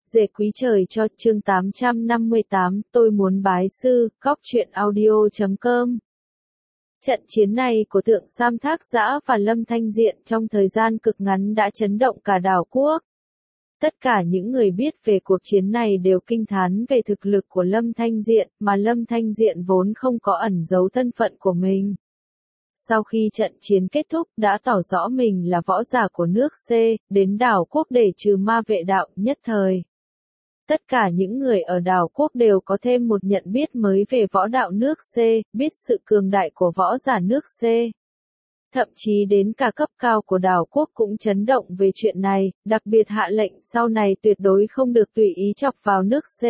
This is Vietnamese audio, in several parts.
Dệ quý trời cho chương 858, tôi muốn bái sư, góc truyện audio.com. Trận chiến này của Thượng Sam Thác Giã và Lâm Thanh Diện trong thời gian cực ngắn đã chấn động cả đảo quốc. Tất cả những người biết về cuộc chiến này đều kinh thán về thực lực của Lâm Thanh Diện, mà Lâm Thanh Diện vốn không có ẩn giấu thân phận của mình. Sau khi trận chiến kết thúc đã tỏ rõ mình là võ giả của nước C, đến đảo quốc để trừ ma vệ đạo nhất thời. Tất cả những người ở đảo quốc đều có thêm một nhận biết mới về võ đạo nước C, biết sự cường đại của võ giả nước C. Thậm chí đến cả cấp cao của đảo quốc cũng chấn động về chuyện này, đặc biệt hạ lệnh sau này tuyệt đối không được tùy ý chọc vào nước C.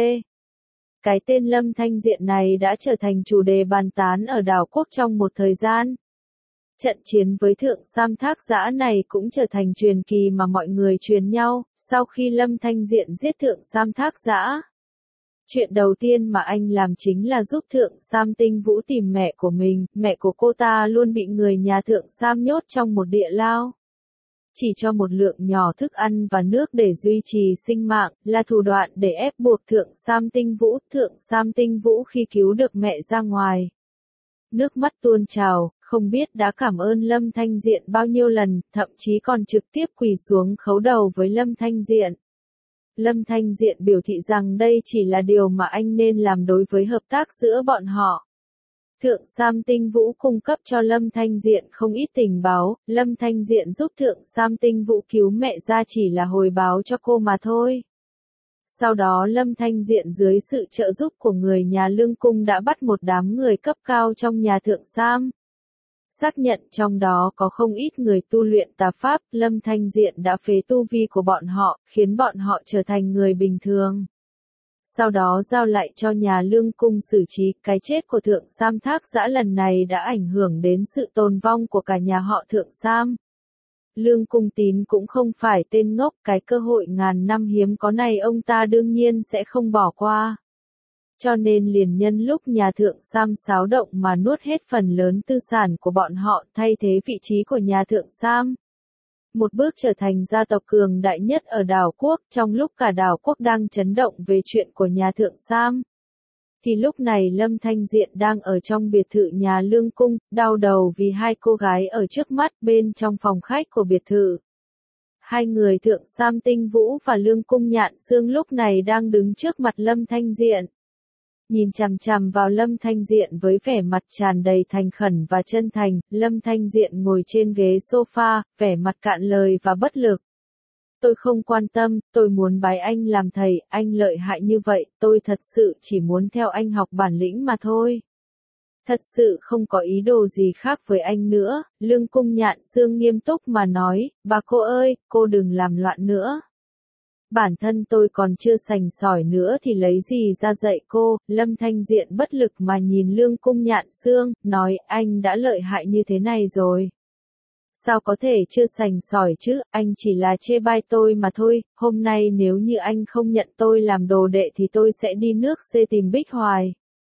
Cái tên Lâm Thanh Diện này đã trở thành chủ đề bàn tán ở đảo quốc trong một thời gian. Trận chiến với Thượng Sam Thác Giã này cũng trở thành truyền kỳ mà mọi người truyền nhau, sau khi Lâm Thanh Diện giết Thượng Sam Thác Giã. Chuyện đầu tiên mà anh làm chính là giúp Thượng Sam Tinh Vũ tìm mẹ của mình, mẹ của cô ta luôn bị người nhà Thượng Sam nhốt trong một địa lao. Chỉ cho một lượng nhỏ thức ăn và nước để duy trì sinh mạng, là thủ đoạn để ép buộc Thượng Sam Tinh Vũ. Thượng Sam Tinh Vũ khi cứu được mẹ ra ngoài, nước mắt tuôn trào, không biết đã cảm ơn Lâm Thanh Diện bao nhiêu lần, thậm chí còn trực tiếp quỳ xuống khấu đầu với Lâm Thanh Diện. Lâm Thanh Diện biểu thị rằng đây chỉ là điều mà anh nên làm đối với hợp tác giữa bọn họ. Thượng Sam Tinh Vũ cung cấp cho Lâm Thanh Diện không ít tình báo, Lâm Thanh Diện giúp Thượng Sam Tinh Vũ cứu mẹ ra chỉ là hồi báo cho cô mà thôi. Sau đó Lâm Thanh Diện dưới sự trợ giúp của người nhà Lương Cung đã bắt một đám người cấp cao trong nhà Thượng Sam. Xác nhận trong đó có không ít người tu luyện tà pháp, Lâm Thanh Diện đã phế tu vi của bọn họ, khiến bọn họ trở thành người bình thường. Sau đó giao lại cho nhà Lương Cung xử trí. Cái chết của Thượng Sam Thác Giã lần này đã ảnh hưởng đến sự tồn vong của cả nhà họ Thượng Sam. Lương Cung Tín cũng không phải tên ngốc, cái cơ hội ngàn năm hiếm có này ông ta đương nhiên sẽ không bỏ qua. Cho nên liền nhân lúc nhà Thượng Sam xáo động mà nuốt hết phần lớn tư sản của bọn họ, thay thế vị trí của nhà Thượng Sam. Một bước trở thành gia tộc cường đại nhất ở đảo quốc, trong lúc cả đảo quốc đang chấn động về chuyện của nhà Thượng Sam. Thì lúc này Lâm Thanh Diện đang ở trong biệt thự nhà Lương Cung, đau đầu vì hai cô gái ở trước mắt bên trong phòng khách của biệt thự. Hai người Thượng Sam Tinh Vũ và Lương Cung Nhạn Xương lúc này đang đứng trước mặt Lâm Thanh Diện. Nhìn chằm chằm vào Lâm Thanh Diện với vẻ mặt tràn đầy thành khẩn và chân thành, Lâm Thanh Diện ngồi trên ghế sofa, vẻ mặt cạn lời và bất lực. Tôi không quan tâm, tôi muốn bái anh làm thầy, anh lợi hại như vậy, tôi thật sự chỉ muốn theo anh học bản lĩnh mà thôi. Thật sự không có ý đồ gì khác với anh nữa, Lương Cung Nhạn Xương nghiêm túc mà nói, bà cô ơi, cô đừng làm loạn nữa. Bản thân tôi còn chưa sành sỏi nữa thì lấy gì ra dạy cô. Lâm Thanh Diện bất lực mà nhìn Lương Cung Nhạn Xương, nói anh đã lợi hại như thế này rồi. Sao có thể chưa sành sỏi chứ, anh chỉ là chê bai tôi mà thôi, hôm nay nếu như anh không nhận tôi làm đồ đệ thì tôi sẽ đi nước C tìm Bích Hoài.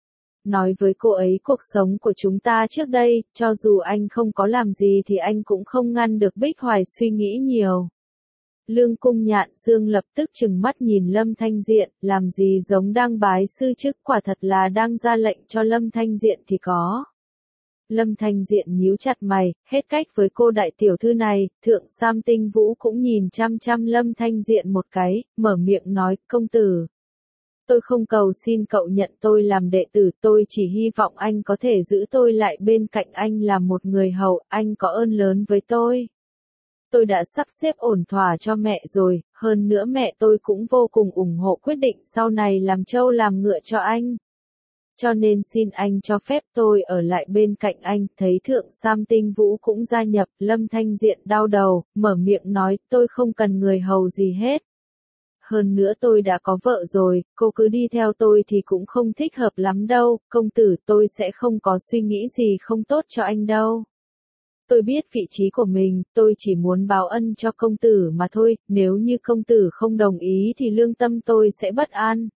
Nói với cô ấy cuộc sống của chúng ta trước đây, cho dù anh không có làm gì thì anh cũng không ngăn được Bích Hoài suy nghĩ nhiều. Lương Cung Nhạn Xương lập tức trừng mắt nhìn Lâm Thanh Diện, làm gì giống đang bái sư chức, quả thật là đang ra lệnh cho Lâm Thanh Diện thì có. Lâm Thanh Diện nhíu chặt mày, hết cách với cô đại tiểu thư này. Thượng Sam Tinh Vũ cũng nhìn chăm chăm Lâm Thanh Diện một cái, mở miệng nói, công tử. Tôi không cầu xin cậu nhận tôi làm đệ tử, tôi chỉ hy vọng anh có thể giữ tôi lại bên cạnh anh làm một người hầu, anh có ơn lớn với tôi. Tôi đã sắp xếp ổn thỏa cho mẹ rồi, hơn nữa mẹ tôi cũng vô cùng ủng hộ quyết định sau này làm trâu làm ngựa cho anh. Cho nên xin anh cho phép tôi ở lại bên cạnh anh. Thấy Thượng Sam Tinh Vũ cũng gia nhập, Lâm Thanh Diện đau đầu, mở miệng nói, tôi không cần người hầu gì hết. Hơn nữa tôi đã có vợ rồi, cô cứ đi theo tôi thì cũng không thích hợp lắm đâu, công tử tôi sẽ không có suy nghĩ gì không tốt cho anh đâu. Tôi biết vị trí của mình, tôi chỉ muốn báo ân cho công tử mà thôi, nếu như công tử không đồng ý thì lương tâm tôi sẽ bất an.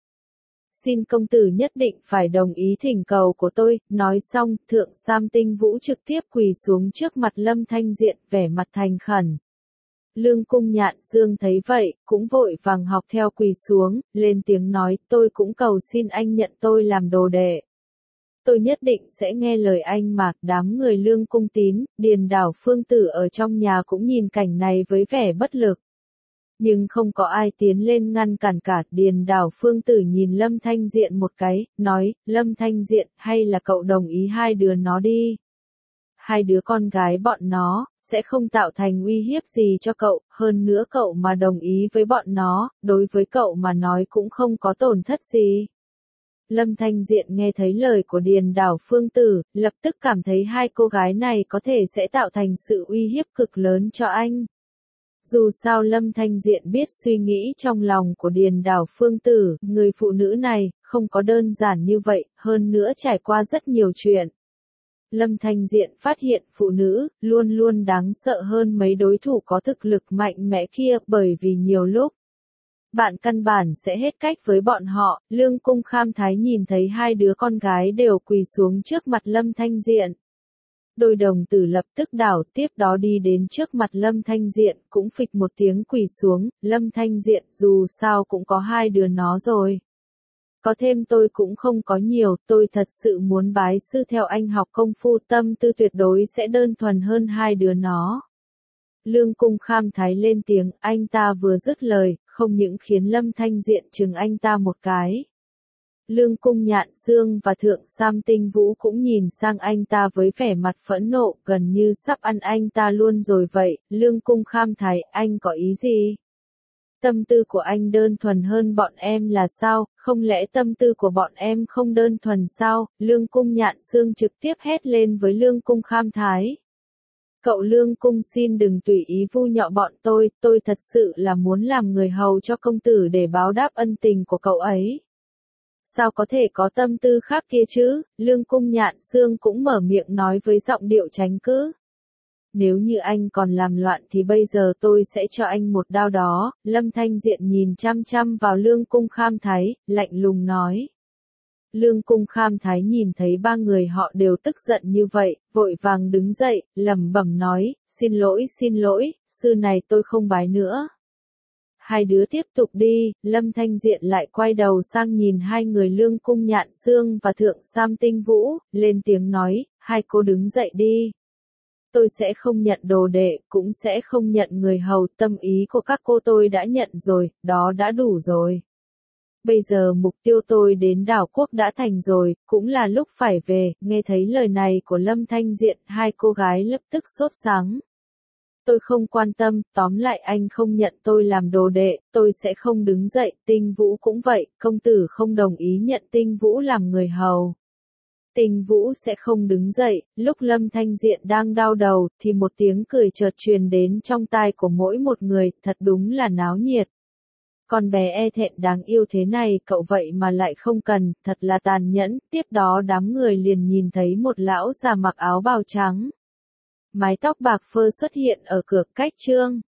Xin công tử nhất định phải đồng ý thỉnh cầu của tôi. Nói xong, Thượng Sam Tinh Vũ trực tiếp quỳ xuống trước mặt Lâm Thanh Diện, vẻ mặt thành khẩn. Lương Cung Nhạn Xương thấy vậy, cũng vội vàng học theo quỳ xuống, lên tiếng nói, tôi cũng cầu xin anh nhận tôi làm đồ đệ. Tôi nhất định sẽ nghe lời anh mà. Đám người Lương Cung Tín, Điền Đảo Phương Tử ở trong nhà cũng nhìn cảnh này với vẻ bất lực. Nhưng không có ai tiến lên ngăn cản cả. Điền Đảo Phương Tử nhìn Lâm Thanh Diện một cái, nói, Lâm Thanh Diện, hay là cậu đồng ý hai đứa nó đi. Hai đứa con gái bọn nó, sẽ không tạo thành uy hiếp gì cho cậu, hơn nữa cậu mà đồng ý với bọn nó, đối với cậu mà nói cũng không có tổn thất gì. Lâm Thanh Diện nghe thấy lời của Điền Đảo Phương Tử, lập tức cảm thấy hai cô gái này có thể sẽ tạo thành sự uy hiếp cực lớn cho anh. Dù sao Lâm Thanh Diện biết suy nghĩ trong lòng của Điền Đảo Phương Tử, người phụ nữ này, không có đơn giản như vậy, hơn nữa trải qua rất nhiều chuyện. Lâm Thanh Diện phát hiện phụ nữ, luôn luôn đáng sợ hơn mấy đối thủ có thực lực mạnh mẽ kia, bởi vì nhiều lúc, bạn căn bản sẽ hết cách với bọn họ. Lương Cung Kham Thái nhìn thấy hai đứa con gái đều quỳ xuống trước mặt Lâm Thanh Diện. Đôi đồng tử lập tức đảo, tiếp đó đi đến trước mặt Lâm Thanh Diện, cũng phịch một tiếng quỳ xuống. Lâm Thanh Diện, dù sao cũng có hai đứa nó rồi. Có thêm tôi cũng không có nhiều, tôi thật sự muốn bái sư theo anh học công phu, tâm tư tuyệt đối sẽ đơn thuần hơn hai đứa nó. Lương Cung Kham Thái lên tiếng, anh ta vừa dứt lời, không những khiến Lâm Thanh Diện chừng anh ta một cái. Lương Cung Nhạn Xương và Thượng Sam Tinh Vũ cũng nhìn sang anh ta với vẻ mặt phẫn nộ, gần như sắp ăn anh ta luôn rồi vậy. Lương Cung Kham Thái, anh có ý gì? Tâm tư của anh đơn thuần hơn bọn em là sao, không lẽ tâm tư của bọn em không đơn thuần sao? Lương Cung Nhạn Xương trực tiếp hét lên với Lương Cung Kham Thái. Cậu Lương Cung xin đừng tùy ý vu nhọ bọn tôi thật sự là muốn làm người hầu cho công tử để báo đáp ân tình của cậu ấy. Sao có thể có tâm tư khác kia chứ? Lương Cung Nhạn Xương cũng mở miệng nói với giọng điệu tránh cứ. Nếu như anh còn làm loạn thì bây giờ tôi sẽ cho anh một đao đó. Lâm Thanh Diện nhìn chăm chăm vào Lương Cung Kham Thái, lạnh lùng nói. Lương Cung Kham Thái nhìn thấy ba người họ đều tức giận như vậy, vội vàng đứng dậy, lẩm bẩm nói, xin lỗi, sư này tôi không bái nữa. Hai đứa tiếp tục đi. Lâm Thanh Diện lại quay đầu sang nhìn hai người Lương Cung Nhạn Xương và Thượng Sam Tinh Vũ, lên tiếng nói, hai cô đứng dậy đi. Tôi sẽ không nhận đồ đệ, cũng sẽ không nhận người hầu, tâm ý của các cô tôi đã nhận rồi, đó đã đủ rồi. Bây giờ mục tiêu tôi đến đảo quốc đã thành rồi, cũng là lúc phải về. Nghe thấy lời này của Lâm Thanh Diện, hai cô gái lập tức sốt sắng. Tôi không quan tâm, tóm lại anh không nhận tôi làm đồ đệ, tôi sẽ không đứng dậy. Tinh Vũ cũng vậy, công tử không đồng ý nhận Tinh Vũ làm người hầu. Tinh Vũ sẽ không đứng dậy. Lúc Lâm Thanh Diện đang đau đầu, thì một tiếng cười chợt truyền đến trong tai của mỗi một người, thật đúng là náo nhiệt. Con bé e thẹn đáng yêu thế này cậu vậy mà lại không cần, thật là tàn nhẫn. Tiếp đó đám người liền nhìn thấy một lão già mặc áo bào trắng, mái tóc bạc phơ xuất hiện ở cửa. Cách chương